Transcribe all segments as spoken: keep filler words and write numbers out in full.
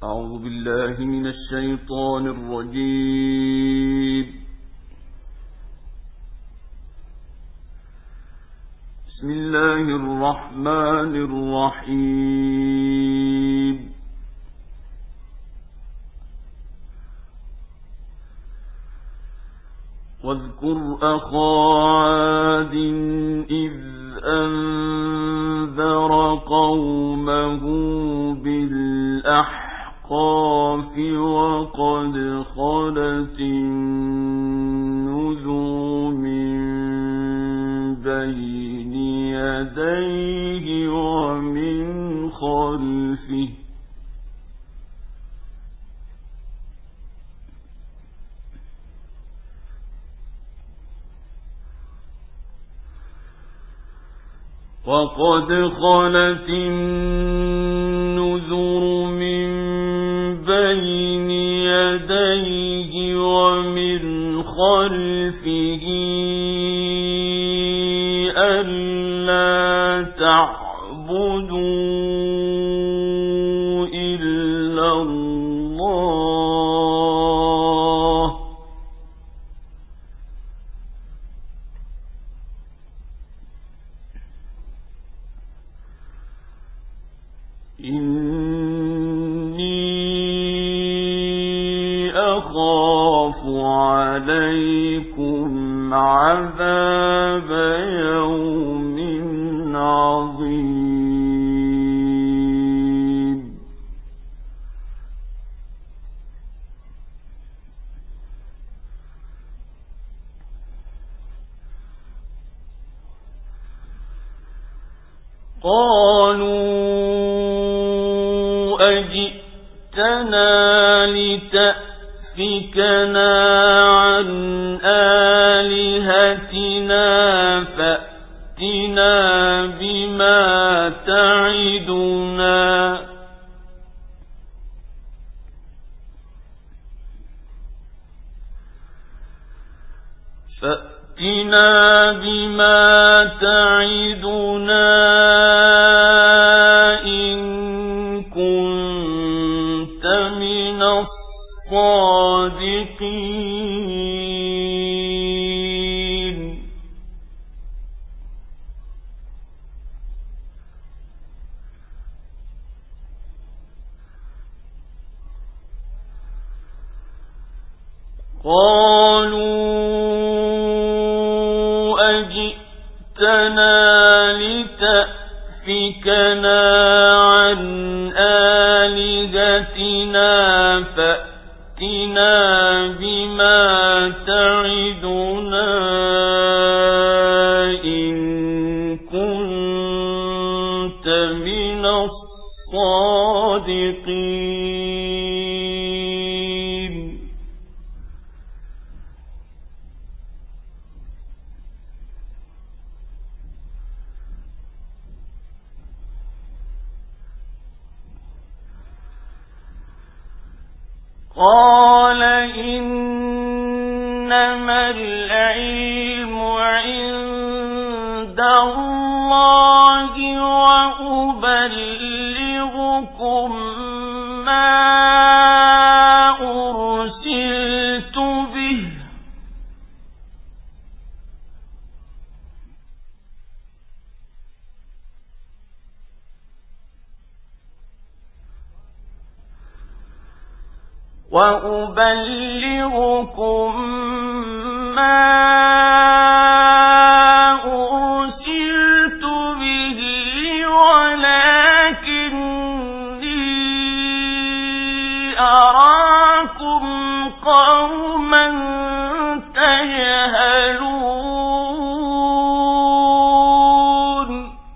أعوذ بالله من الشيطان الرجيم. بسم الله الرحمن الرحيم. واذكر أخا عاد إذ أنذر قومه بالأحقاف وقد خلت النذر من بين يديه ومن خلفه وقد خلت النذر من بين يديه ومن خلفه ألا تعبدوا إلا الله إني أخاف عليكم عذاب يوم عظيم. قالوا أجئتنا لتأفكنا عن آلهتنا فأتنا بما تعدنا فأتنا بما تعدنا إن كنت من الصادقين. قالوا أجئتنا لتأفكنا عن آلهتنا فأتنا بما تعدنا إن كنت من الصادقين. قال إنما العلم عند الله وأبلغكم ما أرسلت به وأبلغكم ما أرسلت به ولكني أراكم قوما تجهلون.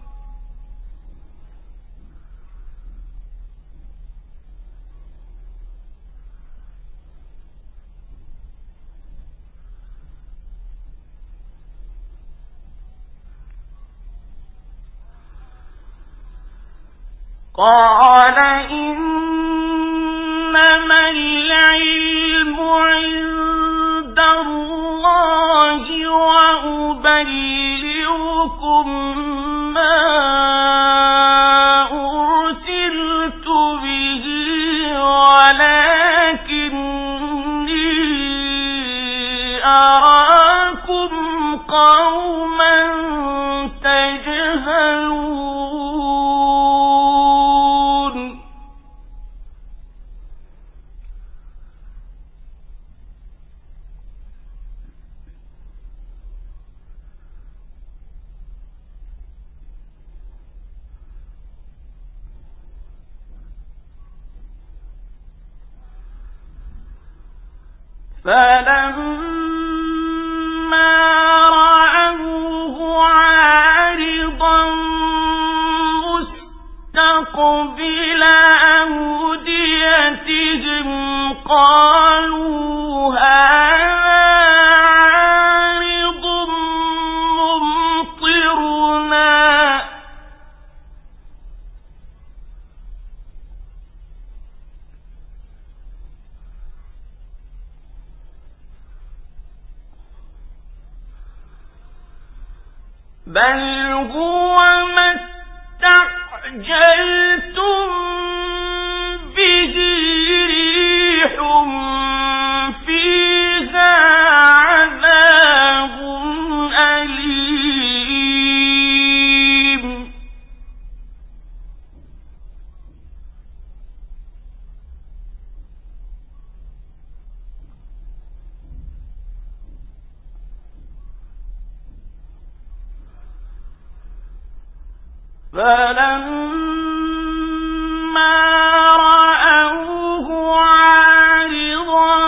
قال إنما العلم عند الله وأبلغكم ما أرسلت به فلما رأوه عارضا مستقبل أوديتهم قالوا هذا عارض ممطرنا بل هو ما استعجلتم به ريح فيها عذاب أليم فلما رأوه عارضا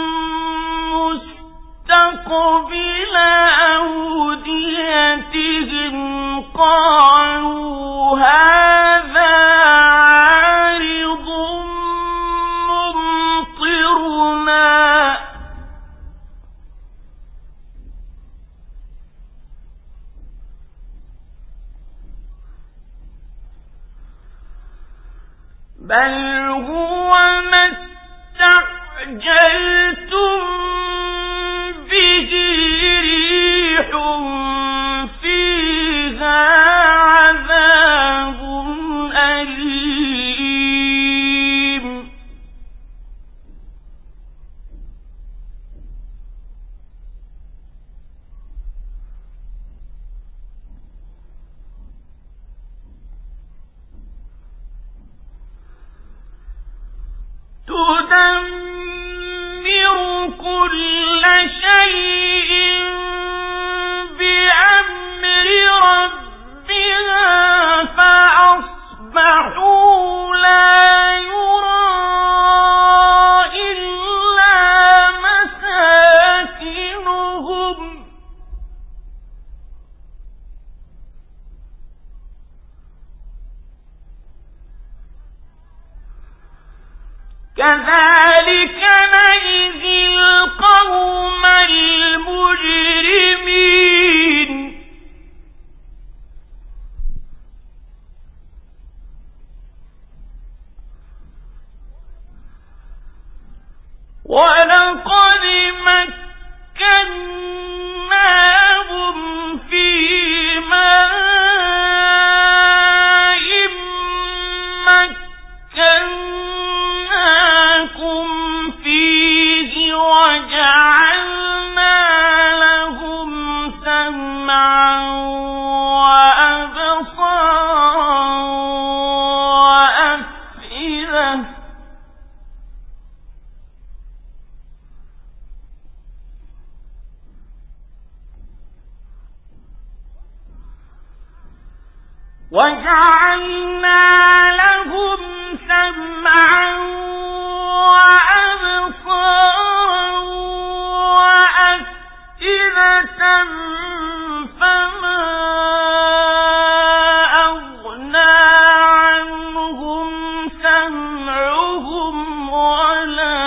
مستقبل أوديتهم قالوا هذا عارض ممطرنا بل هو ما استعجلتم به ريح فيها عذاب أليم تدمر كل شيء بأمر ربها فأصبحوا لا يرى إلا مساكنهم كذلك نجزي القوم المجرمين ولقد مكناهم في ماء مكناكم فيه وجعلنا لهم سمعا وأبصارا وأفئدة وجعلنا لهم سمعا وأبصارا وأفئدة فما أغنى عنهم سمعهم ولا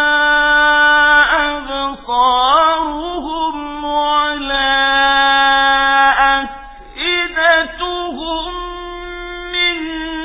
أبصارهم ولا أفئدتهم من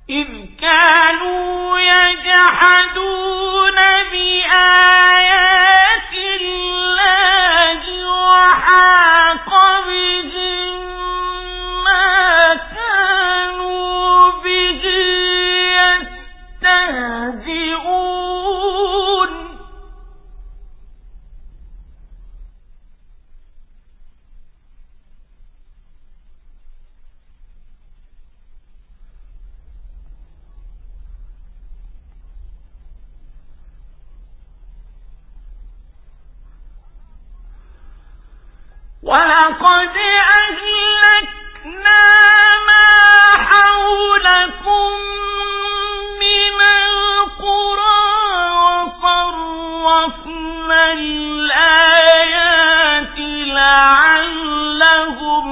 إذ كانوا يجحدون بآيات الله وحاق بهم ما كانوا به يستهزئون وَلَقَدْ أَهْلَكْنَا مَا حَوْلَكُم مِّنَ الْقُرَىٰ وَصَرَّفْنَا الْآيَاتِ لَعَلَّهُمْ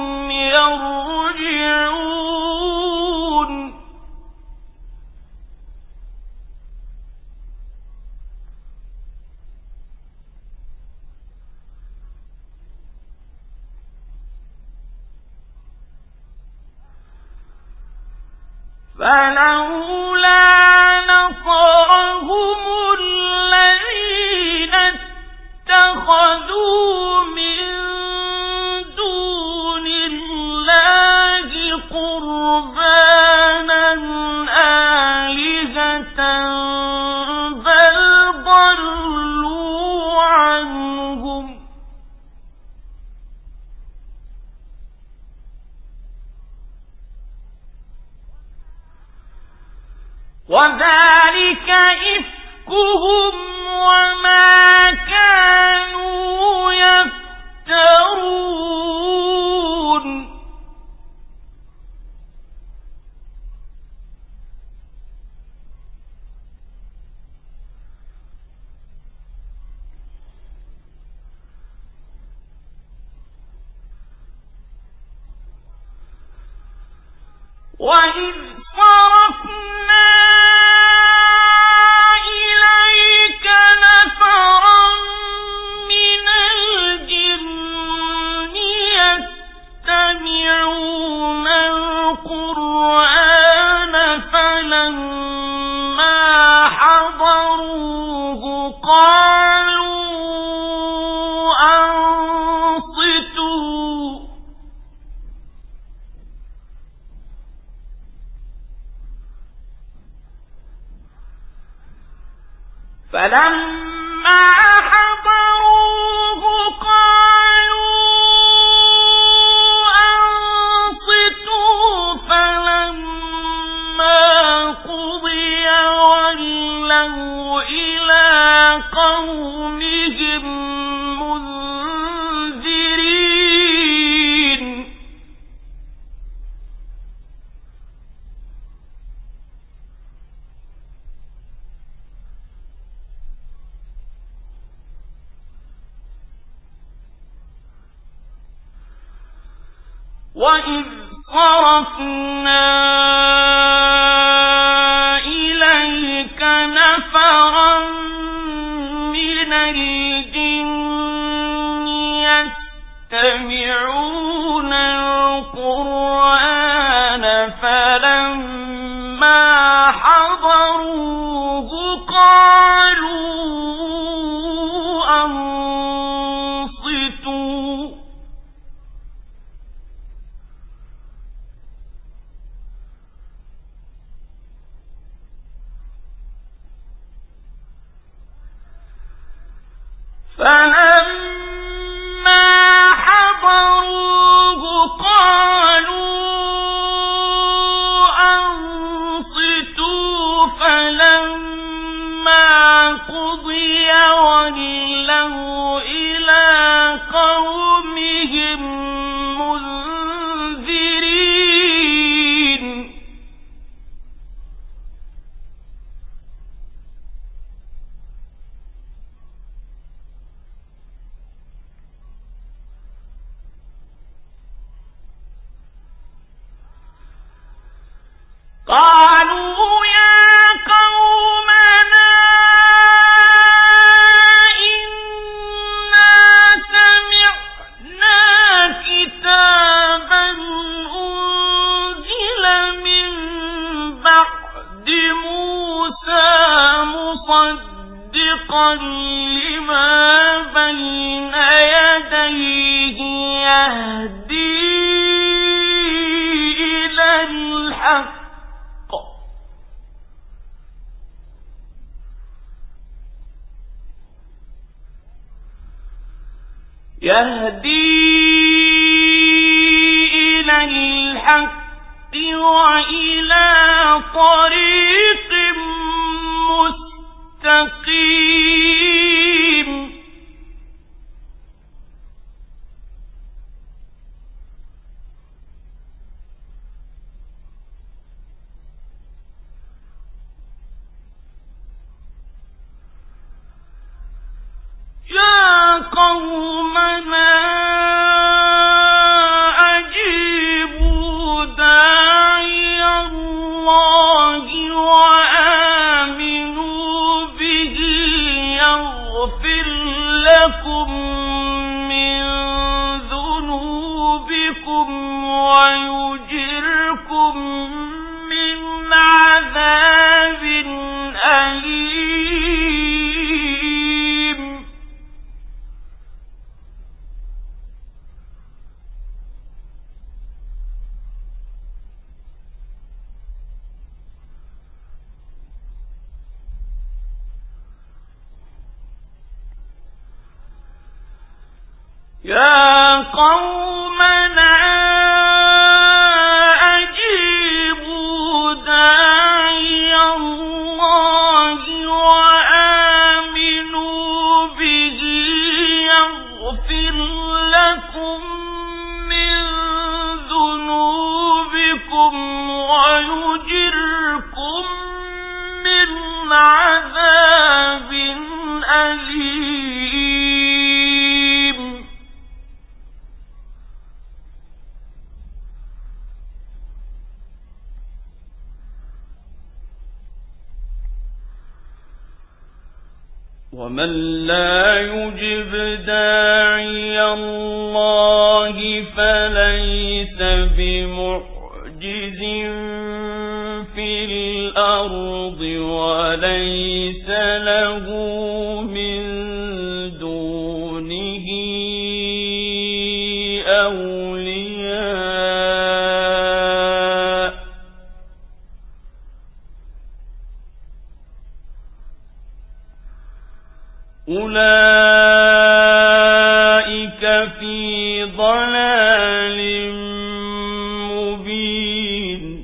يَرْجِعُونَ فلولا نصرهم الذين اتخذوا من دون الله قربانا آلهة بل ضلوا عنهم وذلك إفكهم وما كانوا يفترون وإذ صرفنا إليك نفرا من الجن يستمعون القرآن فلما حضروه قالوا أنصتوا فلما حضروه قالوا أنصتوا فلما قضي ولوا إلى قومهم منذرين وَإِذْ صَرَفْنَا إِلَيْكَ نَفَرًا مِنَ الْجِنِّ يَسْتَمِعُونَ الْقُرْآنَ فَلَمَّا حَضَرُوهُ قَالُوا أَنصِتُوا فلما حضروه قالوا أنصتوا فلما قضي ولوا إلى قومهم منذرين قالوا يا قومنا إنا سمعنا كتابا أنزل من بعد يهدي إلى الحق وإلى طريق مستقيم يا قومنا أجيبوا داعي الله وآمنوا به يغفر لكم من ذنوبكم ويجركم من عذاب أليم يا قومنا أجيبوا داعي الله وآمنوا به يغفر لكم من ذنوبكم ويجركم من عذاب أليم ومن لا يجب داعي الله فليس بمعجز في الأرض وليس له من دونه أولياء أولئك في ضلال مبين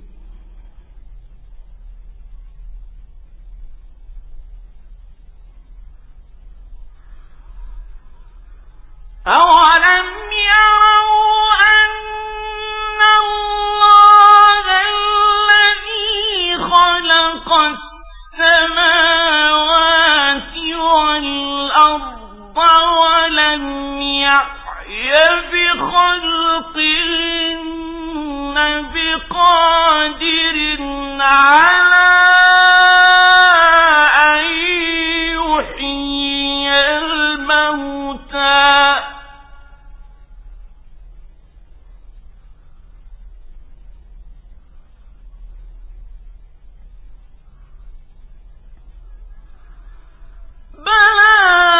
أولم يروا أن الله الذي خلق السماوات والأرض ولم يعي بخلقهن بقادر على أن يحيي الموتى بلى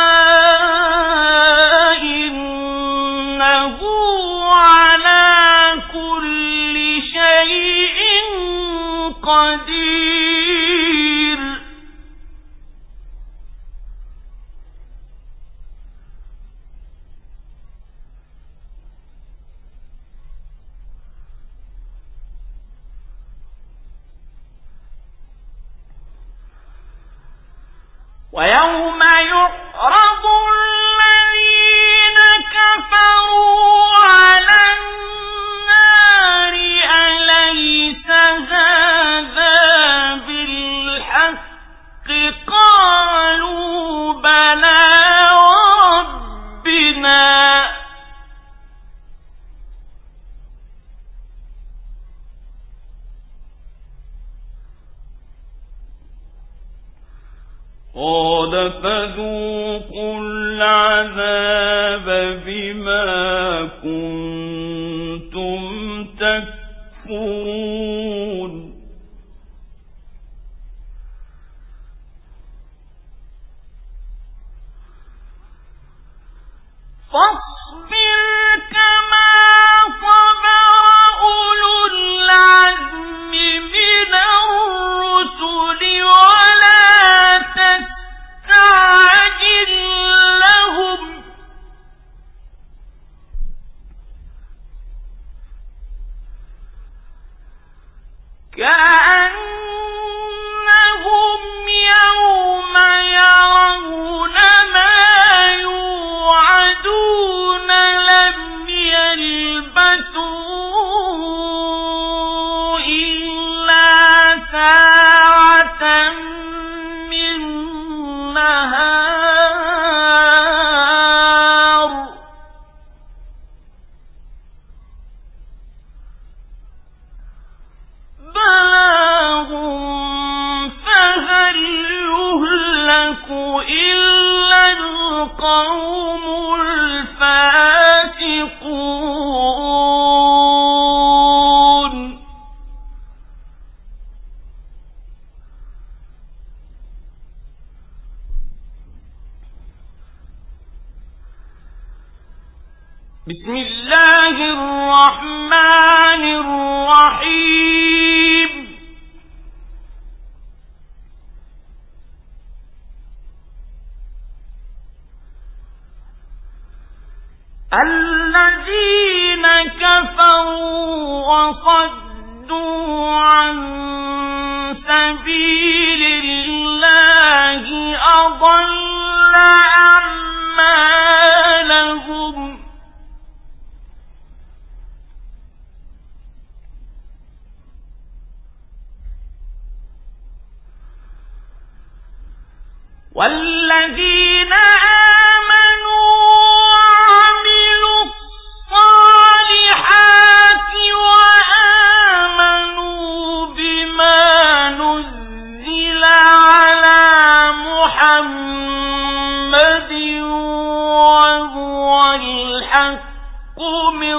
إنه على كل شيء قدير ويوم يعرض الذين كفروا على النار أليس هذا بالحق قالوا بلى وربنا قال فذوقوا العذاب بما كنتم تكفرون فاصبر كما صبر أولو العزم من الرسل ولا تستعجل لهم بسم الله الرحمن الرحيم الذين كفروا وصدوا عن سبيل الله أضل أعمالهم والذين آمنوا وعملوا الصالحات وآمنوا بما نزل على محمد وهو الحق من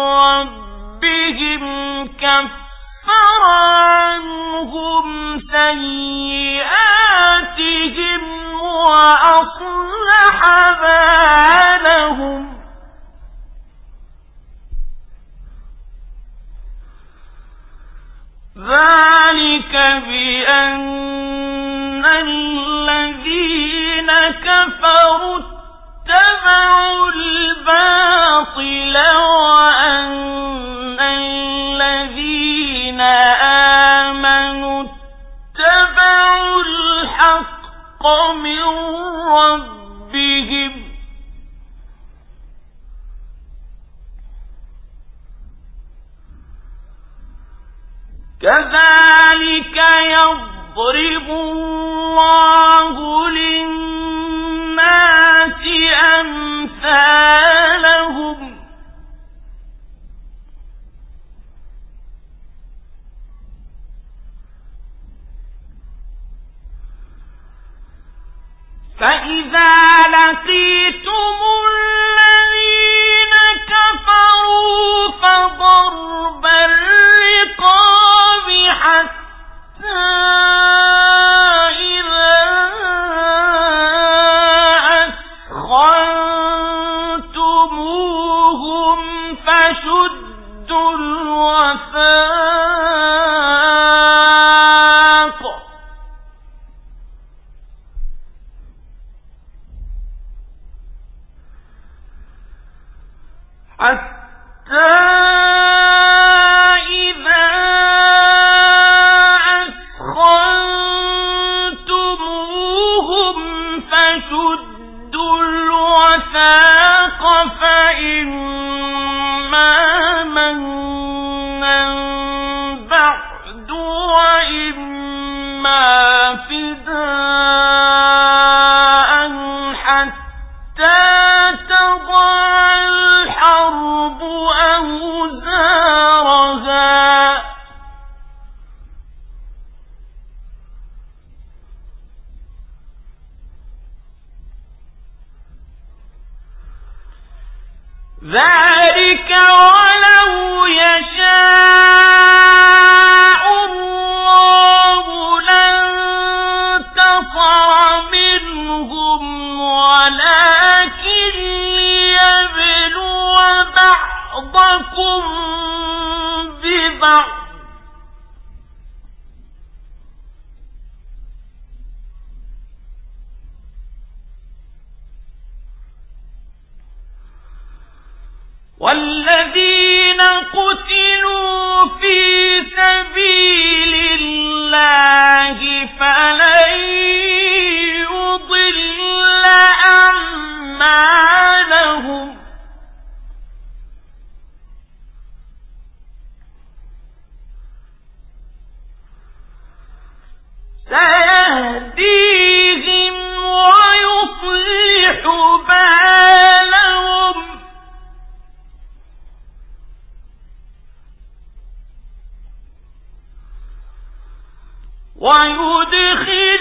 ربهم كفر عنهم سيئاتهم وأصلح بالهم ذلك بأن الذين كفروا اتبعوا الباطل وأن الذين آمنوا اتبعوا الحق من ربهم كذلك يضرب الله للناس أمثالهم فإذا لقيتم الذين كفروا فضرب الرقاب حتى إذا أثخنتموهم فشدوا الوثاق حتى إذا أثخنتموهم فشدوا الوثاق فإما منا بعد وإما فداء حتى تضع الحرب أوزارها ذلك ولو يشاء الله لانتصر منهم ولكن ليبلو بعضكم ببعض والذين قتلوا في سبيل الله فلن يضل أعمالهم سيهديهم ويصلح بالهم ويدخل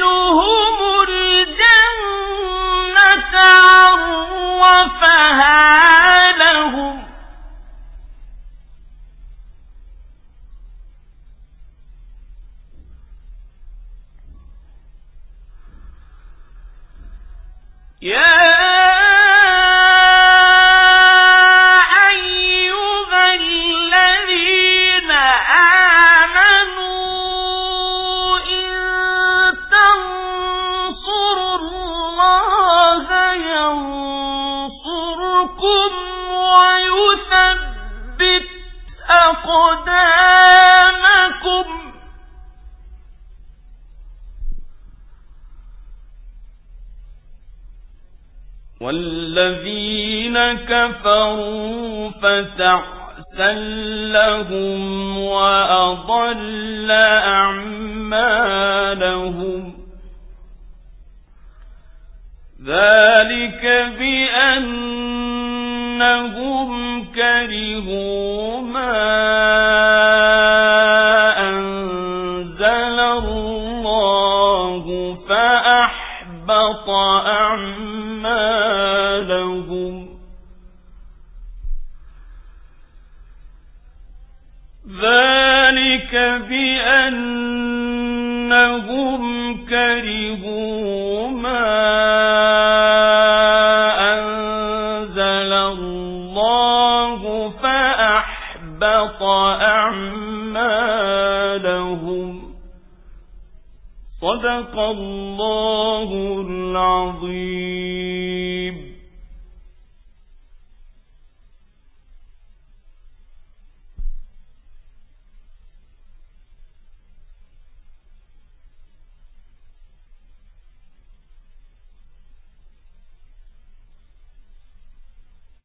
والذين كفروا فتعسا لهم وأضل أعمالهم ذلك بأنهم كرهوا ما أنزل الله فأحبط أعمالهم ذلك بأنهم كرهوا ما أنزل الله فأحبط أعمالهم صدق الله العظيم.